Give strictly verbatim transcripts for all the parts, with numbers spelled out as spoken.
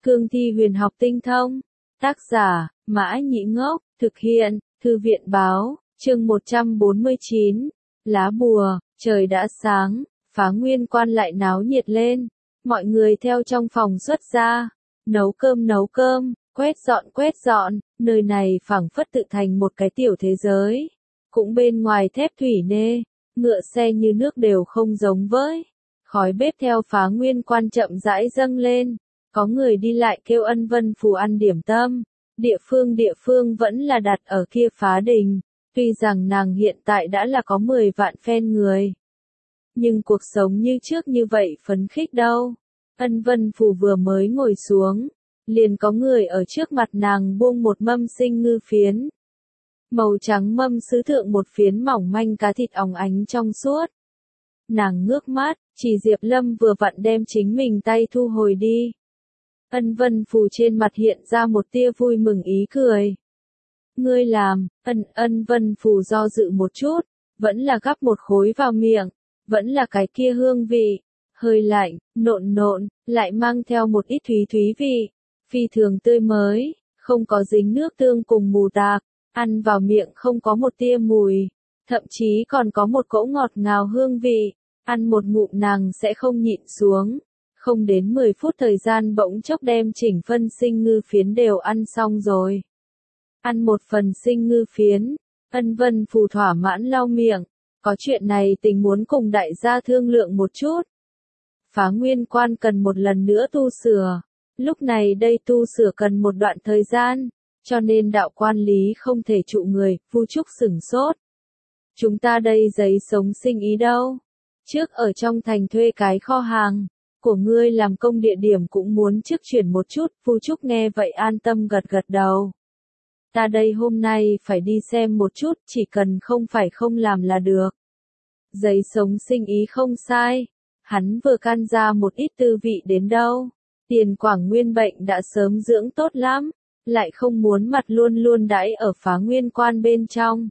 Cương thi huyền học tinh thông. Tác giả, Mã Nhĩ Ngốc, thực hiện, Thư viện Báo, chương một trăm bốn mươi chín. Lá bùa, trời đã sáng, Phá Nguyên Quan lại náo nhiệt lên. Mọi người theo trong phòng xuất ra, nấu cơm nấu cơm, quét dọn quét dọn, nơi này phảng phất tự thành một cái tiểu thế giới. Cũng bên ngoài thép thủy nê, ngựa xe như nước đều không giống với. Khói bếp theo Phá Nguyên Quan chậm rãi dâng lên, có người đi lại kêu Ân Vân Phù ăn điểm tâm. Địa phương địa phương vẫn là đặt ở kia Phá Đình, tuy rằng nàng hiện tại đã là có mười vạn fan người. Nhưng cuộc sống như trước như vậy phấn khích đâu. Ân Vân Phù vừa mới ngồi xuống, liền có người ở trước mặt nàng buông một mâm sinh ngư phiến. Màu trắng mâm sứ thượng một phiến mỏng manh cá thịt óng ánh trong suốt. Nàng ngước mắt, chỉ Diệp Lâm vừa vặn đem chính mình tay thu hồi đi. Ân Vân Phù trên mặt hiện ra một tia vui mừng ý cười. Ngươi làm, ân ân Vân Phù do dự một chút, vẫn là gắp một khối vào miệng, vẫn là cái kia hương vị, hơi lạnh, nộn nộn, lại mang theo một ít thúy thúy vị, phi thường tươi mới, không có dính nước tương cùng mù tạc, ăn vào miệng không có một tia mùi, thậm chí còn có một cỗ ngọt ngào hương vị, ăn một ngụm nàng sẽ không nhịn xuống. Không đến mười phút thời gian bỗng chốc đem chỉnh phân sinh ngư phiến đều ăn xong rồi. Ăn một phần sinh ngư phiến, Ân Vân Phù thỏa mãn lau miệng, có chuyện này tình muốn cùng đại gia thương lượng một chút. Phá Nguyên Quan cần một lần nữa tu sửa, lúc này đây tu sửa cần một đoạn thời gian, cho nên đạo quan lý không thể trụ người, Vu Trúc sửng sốt. Chúng ta đây giấy sống sinh ý đâu? Trước ở trong thành thuê cái kho hàng của ngươi làm công địa điểm cũng muốn trước chuyển một chút, Vu Trúc nghe vậy an tâm gật gật đầu. Ta đây hôm nay phải đi xem một chút, chỉ cần không phải không làm là được. Giấy sống sinh ý không sai, hắn vừa can ra một ít tư vị đến đâu. Tiền Quảng Nguyên bệnh đã sớm dưỡng tốt lắm, lại không muốn mặt luôn luôn đãi ở Phá Nguyên Quan bên trong.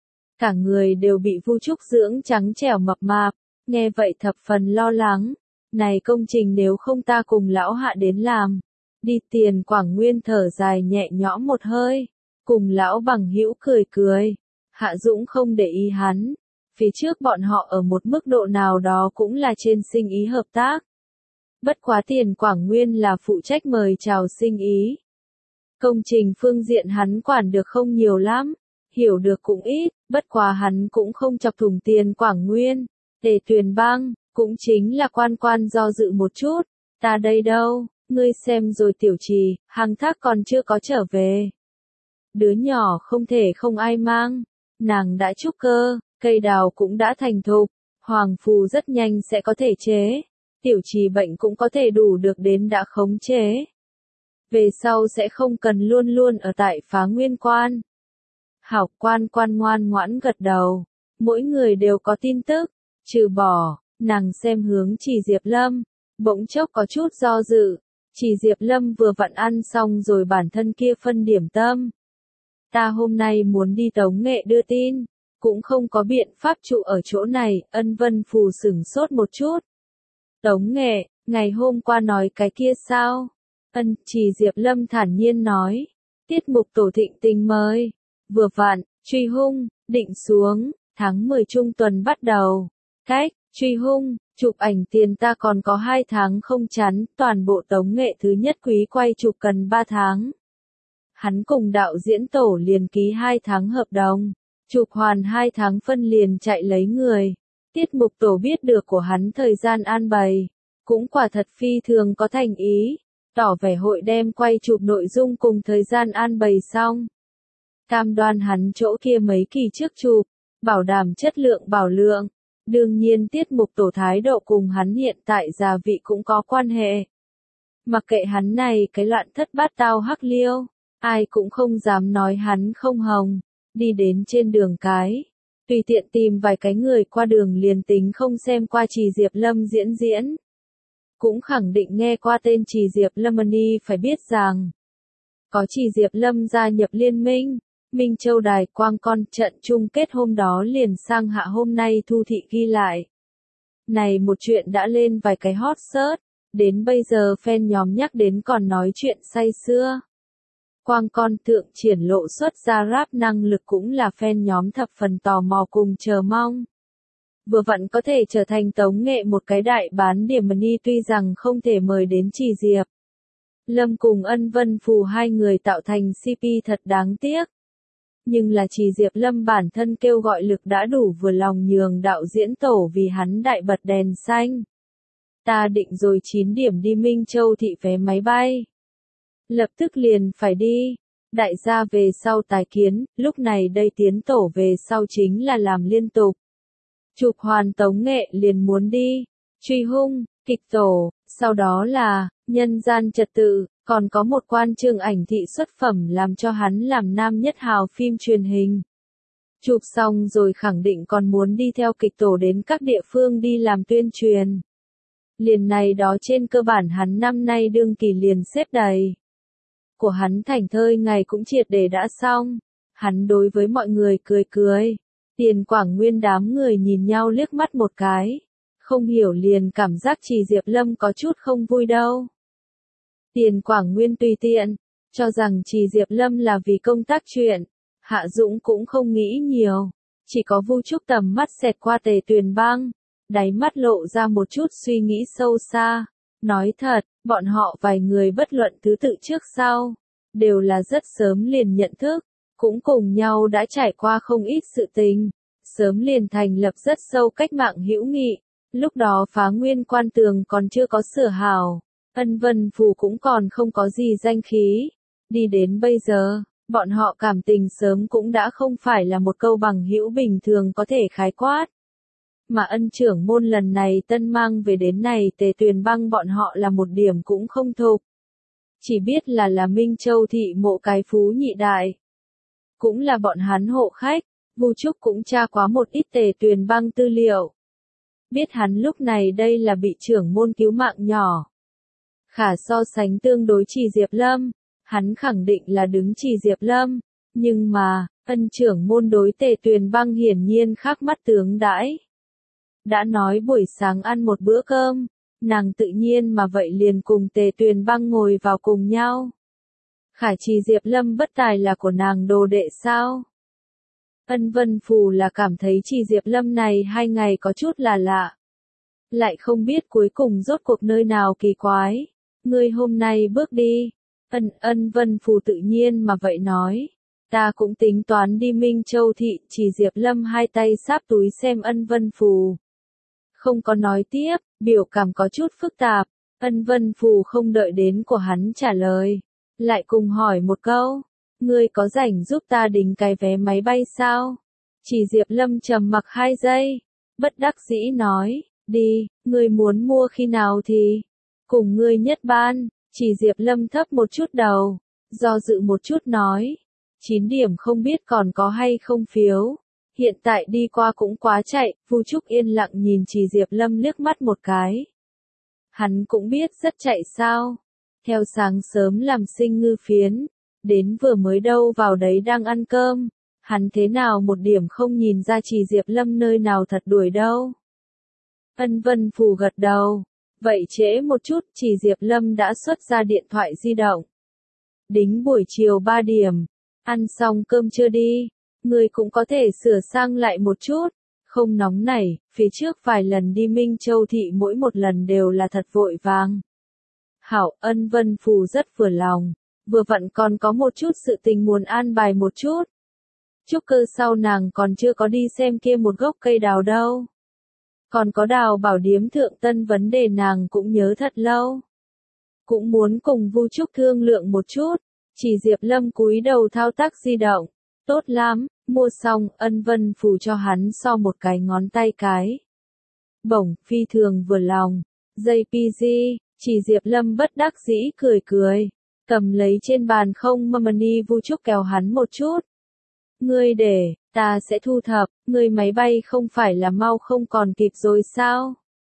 Cả người đều bị Vu Trúc dưỡng trắng trẻo mập mạp, nghe vậy thập phần lo lắng. Này công trình nếu không ta cùng lão hạ đến làm. Đi Tiền Quảng Nguyên thở dài nhẹ nhõm một hơi. Cùng lão bằng hữu cười cười. Hạ Dũng không để ý hắn. Phía trước bọn họ ở một mức độ nào đó cũng là trên sinh ý hợp tác. Bất quá Tiền Quảng Nguyên là phụ trách mời chào sinh ý. Công trình phương diện hắn quản được không nhiều lắm. Hiểu được cũng ít, bất quá hắn cũng không chọc thủng Tiền Quảng Nguyên. Tề Tuyền Bang, cũng chính là quan quan do dự một chút. Ta đây đâu, ngươi xem rồi Tiểu Trì, Hằng Thác còn chưa có trở về. Đứa nhỏ không thể không ai mang. Nàng đã trúc cơ, cây đào cũng đã thành thục. Hoàng phù rất nhanh sẽ có thể chế. Tiểu Trì bệnh cũng có thể đủ được đến đã khống chế. Về sau sẽ không cần luôn luôn ở tại Phá Nguyên Quan. Hảo, quan quan ngoan ngoãn gật đầu. Mỗi người đều có tin tức. Trừ bỏ, nàng xem hướng Chỉ Diệp Lâm. Bỗng chốc có chút do dự. Chỉ Diệp Lâm vừa vặn ăn xong rồi bản thân kia phân điểm tâm. Ta hôm nay muốn đi Tống Nghệ đưa tin. Cũng không có biện pháp trụ ở chỗ này. Ân Vân Phù sửng sốt một chút. Tống Nghệ, ngày hôm qua nói cái kia sao? Ân, Chỉ Diệp Lâm thản nhiên nói. Tiết mục tổ thịnh tình mời. Vừa vặn, truy hung, định xuống, tháng mười trung tuần bắt đầu. Cách, truy hung, chụp ảnh tiền ta còn có hai tháng không chắn, toàn bộ Tống Nghệ thứ nhất quý quay chụp cần ba tháng. Hắn cùng đạo diễn tổ liền ký hai tháng hợp đồng, chụp hoàn hai tháng phân liền chạy lấy người. Tiết mục tổ biết được của hắn thời gian an bày, cũng quả thật phi thường có thành ý, tỏ vẻ hội đem quay chụp nội dung cùng thời gian an bày xong. Cam đoan hắn chỗ kia mấy kỳ trước chụp, bảo đảm chất lượng bảo lượng. Đương nhiên tiết mục tổ thái độ cùng hắn hiện tại già vị cũng có quan hệ. Mặc kệ hắn này cái loạn thất bát tao hắc liêu, ai cũng không dám nói hắn không hồng. Đi đến trên đường cái, tùy tiện tìm vài cái người qua đường liền tính không xem qua Chỉ Diệp Lâm diễn diễn. Cũng khẳng định nghe qua tên Chỉ Diệp Lâm Ni phải biết rằng, có Chỉ Diệp Lâm gia nhập liên minh. Minh Châu Đài Quang Con trận chung kết hôm đó liền sang hạ hôm nay thu thị ghi lại. Này một chuyện đã lên vài cái hot search, Đến bây giờ fan nhóm nhắc đến còn nói chuyện say sưa. Quang con thượng triển lộ xuất ra rap năng lực cũng là fan nhóm thập phần tò mò cùng chờ mong. Vừa vặn có thể trở thành tống nghệ một cái đại bán điểm money tuy rằng không thể mời đến Trì Diệp Lâm cùng Ân Vân Phù hai người tạo thành xê pê thật đáng tiếc. Nhưng là Trì Diệp Lâm bản thân kêu gọi lực đã đủ vừa lòng nhường đạo diễn tổ vì hắn đại bật đèn xanh. Ta định rồi chín điểm đi Minh Châu thị vé máy bay. Lập tức liền phải đi. Đại gia về sau tài kiến, lúc này đây tiến tổ về sau chính là làm liên tục. Chụp hoàn tống nghệ liền muốn đi. Truy hung, kịch tổ, sau đó là, nhân gian trật tự, còn có một quan chương ảnh thị xuất phẩm làm cho hắn làm nam nhất hào phim truyền hình. Chụp xong rồi khẳng định còn muốn đi theo kịch tổ đến các địa phương đi làm tuyên truyền. Liền này đó trên cơ bản hắn năm nay đương kỳ liền xếp đầy. Của hắn thành thơi ngày cũng triệt để đã xong. Hắn đối với mọi người cười cười. Tiền Quảng Nguyên đám người nhìn nhau liếc mắt một cái. Không hiểu liền cảm giác Trì Diệp Lâm có chút không vui đâu. Tiền Quảng Nguyên tùy tiện, cho rằng Trì Diệp Lâm là vì công tác chuyện. Hạ Dũng cũng không nghĩ nhiều. Chỉ có Vu Trúc tầm mắt xẹt qua Tề Tuyền Băng. Đáy mắt lộ ra một chút suy nghĩ sâu xa. Nói thật, bọn họ vài người bất luận thứ tự trước sau, đều là rất sớm liền nhận thức, cũng cùng nhau đã trải qua không ít sự tình, sớm liền thành lập rất sâu cách mạng hữu nghị. Lúc đó Phá Nguyên Quan tường còn chưa có sửa hào, Ân Vân Phù cũng còn không có gì danh khí. Đi đến bây giờ, bọn họ cảm tình sớm cũng đã không phải là một câu bằng hữu bình thường có thể khái quát. Mà Ân trưởng môn lần này tân mang về đến này Tề Tuyền Băng bọn họ là một điểm cũng không thục. Chỉ biết là là Minh Châu thị mộ cái phú nhị đại. Cũng là bọn hắn hộ khách, Vu Trúc cũng tra quá một ít Tề Tuyền Băng tư liệu. Biết hắn lúc này đây là bị trưởng môn cứu mạng nhỏ. Khả so sánh tương đối Trì Diệp Lâm, hắn khẳng định là đứng Trì Diệp Lâm, nhưng mà, Ân trưởng môn đối Tề Tuyền Băng hiển nhiên khác mắt tướng đãi. Đã nói buổi sáng ăn một bữa cơm, nàng tự nhiên mà vậy liền cùng Tề Tuyền Băng ngồi vào cùng nhau. Khải Trì Diệp Lâm bất tài là của nàng đồ đệ sao? Ân Vân Phù là cảm thấy Trì Diệp Lâm này hai ngày có chút là lạ. Lại không biết cuối cùng rốt cuộc nơi nào kỳ quái. Ngươi hôm nay bước đi. Ân Ân Vân Phù tự nhiên mà vậy nói. Ta cũng tính toán đi Minh Châu thị. Trì Diệp Lâm hai tay sáp túi xem Ân Vân Phù. Không có nói tiếp, biểu cảm có chút phức tạp. Ân Vân Phù không đợi đến của hắn trả lời. Lại cùng hỏi một câu. Ngươi có rảnh giúp ta đính cái vé máy bay sao? Trì Diệp Lâm trầm mặc hai giây. Bất đắc dĩ nói. Đi, ngươi muốn mua khi nào thì? Cùng ngươi nhất ban. Trì Diệp Lâm thấp một chút đầu. Do dự một chút nói. Chín điểm không biết còn có hay không phiếu. Hiện tại đi qua cũng quá chạy. Vu Trúc yên lặng nhìn Trì Diệp Lâm liếc mắt một cái. Hắn cũng biết rất chạy sao. Theo sáng sớm làm sinh ngư phiến. Đến vừa mới đâu vào đấy đang ăn cơm. Hắn thế nào một điểm không nhìn ra Trì Diệp Lâm nơi nào thật đuổi đâu. Ân Vân Phù gật đầu. Vậy trễ một chút, Trì Diệp Lâm đã xuất ra điện thoại di động. Đính buổi chiều ba điểm. Ăn xong cơm chưa đi. Người cũng có thể sửa sang lại một chút. Không nóng nảy, phía trước vài lần đi Minh Châu thị mỗi một lần đều là thật vội vàng. Hảo, Ân Vân Phù rất vừa lòng. Vừa vặn còn có một chút sự tình muốn an bài một chút. Chúc cơ sau nàng còn chưa có đi xem kia một gốc cây đào đâu. Còn có đào bảo điếm thượng tân vấn đề nàng cũng nhớ thật lâu. Cũng muốn cùng Vu Trúc thương lượng một chút. Chỉ Diệp Lâm cúi đầu thao tác di động. Tốt lắm, mua xong, Ân Vân Phù cho hắn so một cái ngón tay cái. Bổng, phi thường vừa lòng. gi pê giê, Chỉ Diệp Lâm bất đắc dĩ cười cười. Cầm lấy trên bàn không money Vu Trúc kéo hắn một chút. Ngươi để, ta sẽ thu thập, ngươi máy bay không phải là mau không còn kịp rồi sao?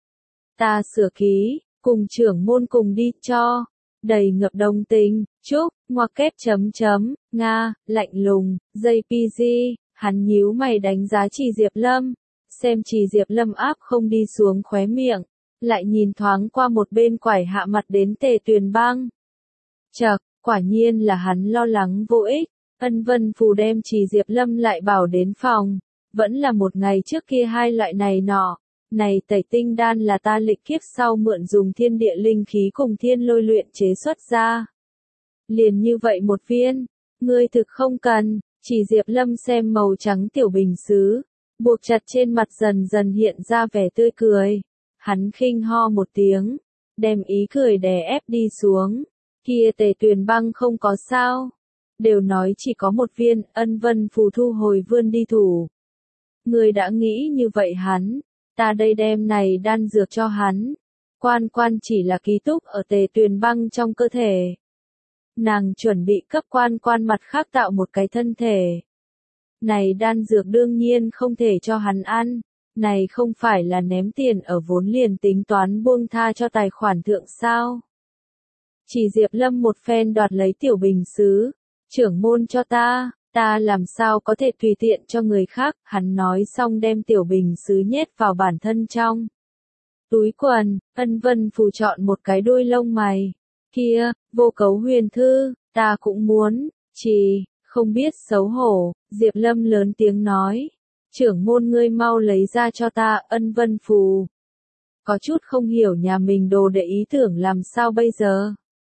Ta sửa ký, cùng trưởng môn cùng đi cho. Đầy ngập đồng tình, Trúc, ngoặc kép chấm chấm, Nga, lạnh lùng, gi pê giê, hắn nhíu mày đánh giá Trì Diệp Lâm. Xem Trì Diệp Lâm áp không đi xuống khóe miệng. lại nhìn thoáng qua một bên quải hạ mặt đến Tề Tuyền Băng. Chậc, quả nhiên là hắn lo lắng vô ích. Ân Vân Phù đem Trì Diệp Lâm lại bảo đến phòng, vẫn là một ngày trước kia hai loại này nọ. Này tẩy tinh đan là ta lịch kiếp sau mượn dùng thiên địa linh khí cùng thiên lôi luyện chế xuất ra. Liền như vậy một viên, ngươi thực không cần. Trì Diệp Lâm xem màu trắng tiểu bình sứ, buộc chặt trên mặt dần dần hiện ra vẻ tươi cười. Hắn khinh ho một tiếng, đem ý cười đè ép đi xuống. Kia Tề Tuyền Băng không có sao. Đều nói chỉ có một viên. Ân Vân Phù thu hồi vươn đi thủ. Ngươi đã nghĩ như vậy hắn, ta đây đem này đan dược cho hắn. Quan quan chỉ là ký túc ở Tề Tuyền Băng trong cơ thể. Nàng chuẩn bị cấp quan quan mặt khác tạo một cái thân thể. Này đan dược đương nhiên không thể cho hắn ăn. Này không phải là ném tiền ở vốn liền tính toán buông tha cho tài khoản thượng sao. Chỉ Diệp Lâm một phen đoạt lấy tiểu bình sứ. Trưởng môn cho ta, ta làm sao có thể tùy tiện cho người khác. Hắn nói xong đem tiểu bình sứ nhét vào bản thân trong túi quần. Ân Vân Phù chọn một cái đuôi lông mày. Kia, vô cấu huyền thư, ta cũng muốn. Chỉ, không biết xấu hổ. Diệp Lâm lớn tiếng nói. Trưởng môn ngươi mau lấy ra cho ta. Ân Vân Phù có chút không hiểu nhà mình đồ đệ ý tưởng làm sao bây giờ.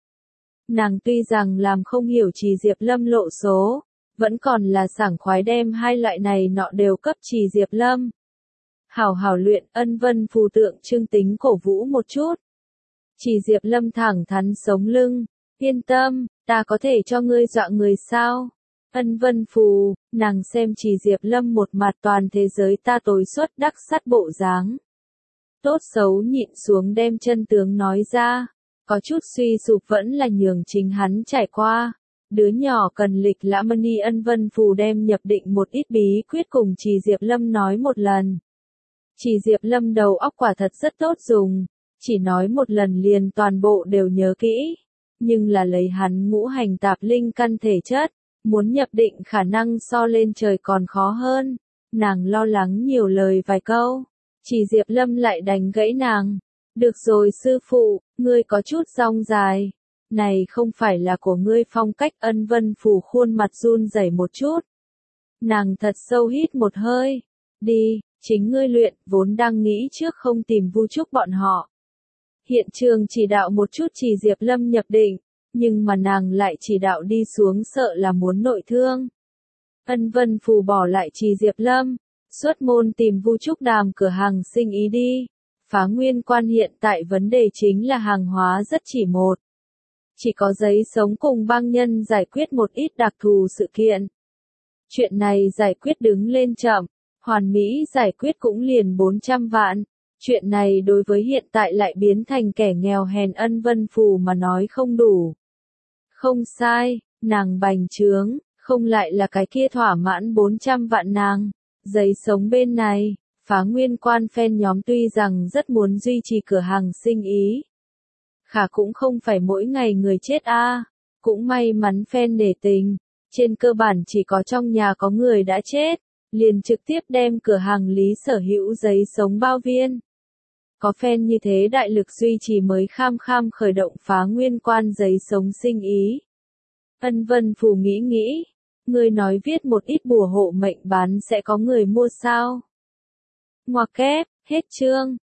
Nàng tuy rằng làm không hiểu Trì Diệp Lâm lộ số, vẫn còn là sảng khoái đem hai loại này nọ đều cấp Trì Diệp Lâm. Hảo hảo luyện. Ân Vân Phù tượng trưng tính cổ vũ một chút. Trì Diệp Lâm thẳng thắn sống lưng. Yên tâm, ta có thể cho ngươi dọa người sao? Ân Vân Phù, nàng xem Trì Diệp Lâm một mặt toàn thế giới ta tối xuất đắc sắt bộ dáng. Tốt xấu nhịn xuống đem chân tướng nói ra. Có chút suy sụp vẫn là nhường chính hắn trải qua. Đứa nhỏ cần lịch lãm ni. Ân Vân Phù đem nhập định một ít bí quyết cùng Trì Diệp Lâm nói một lần. Trì Diệp Lâm đầu óc quả thật rất tốt dùng. Chỉ nói một lần liền toàn bộ đều nhớ kỹ. Nhưng là lấy hắn ngũ hành tạp linh căn thể chất. Muốn nhập định khả năng so lên trời còn khó hơn. Nàng lo lắng nhiều lời vài câu. Trì Diệp Lâm lại đánh gãy nàng. Được rồi sư phụ, ngươi có chút dong dài. Này không phải là của ngươi phong cách. Ân Vân Phù khuôn mặt run rẩy một chút. Nàng thật sâu hít một hơi. Đi, chính ngươi luyện. Vốn đang nghĩ trước không tìm Vu Trúc bọn họ. Hiện trường chỉ đạo một chút Trì Diệp Lâm nhập định. Nhưng mà nàng lại chỉ đạo đi xuống sợ là muốn nội thương. Ân Vân Phù bỏ lại Trì Diệp Lâm. Xuất môn tìm Vu Trúc đàm cửa hàng sinh ý đi. Phá Nguyên Quan hiện tại vấn đề chính là hàng hóa rất chỉ một. Chỉ có giấy sống cùng băng nhân giải quyết một ít đặc thù sự kiện. Chuyện này giải quyết đứng lên chậm. Hoàn Mỹ giải quyết cũng liền bốn trăm vạn. Chuyện này đối với hiện tại lại biến thành kẻ nghèo hèn Ân Vân Phù mà nói không đủ. Không sai, nàng bành trướng, không lại là cái kia thỏa mãn bốn trăm vạn nàng. Giấy sống bên này, Phá Nguyên Quan fan nhóm tuy rằng rất muốn duy trì cửa hàng sinh ý. Khả cũng không phải mỗi ngày người chết a. À. Cũng may mắn fan nể tình. Trên cơ bản chỉ có trong nhà có người đã chết. Liền trực tiếp đem cửa hàng lý sở hữu giấy sống bao viên. Có fan như thế đại lực duy trì mới kham kham khởi động Phá Nguyên Quan giấy sống sinh ý. Ân Vân Phù nghĩ nghĩ. Người nói viết một ít bùa hộ mệnh bán sẽ có người mua sao? Ngoặc kép, hết chương.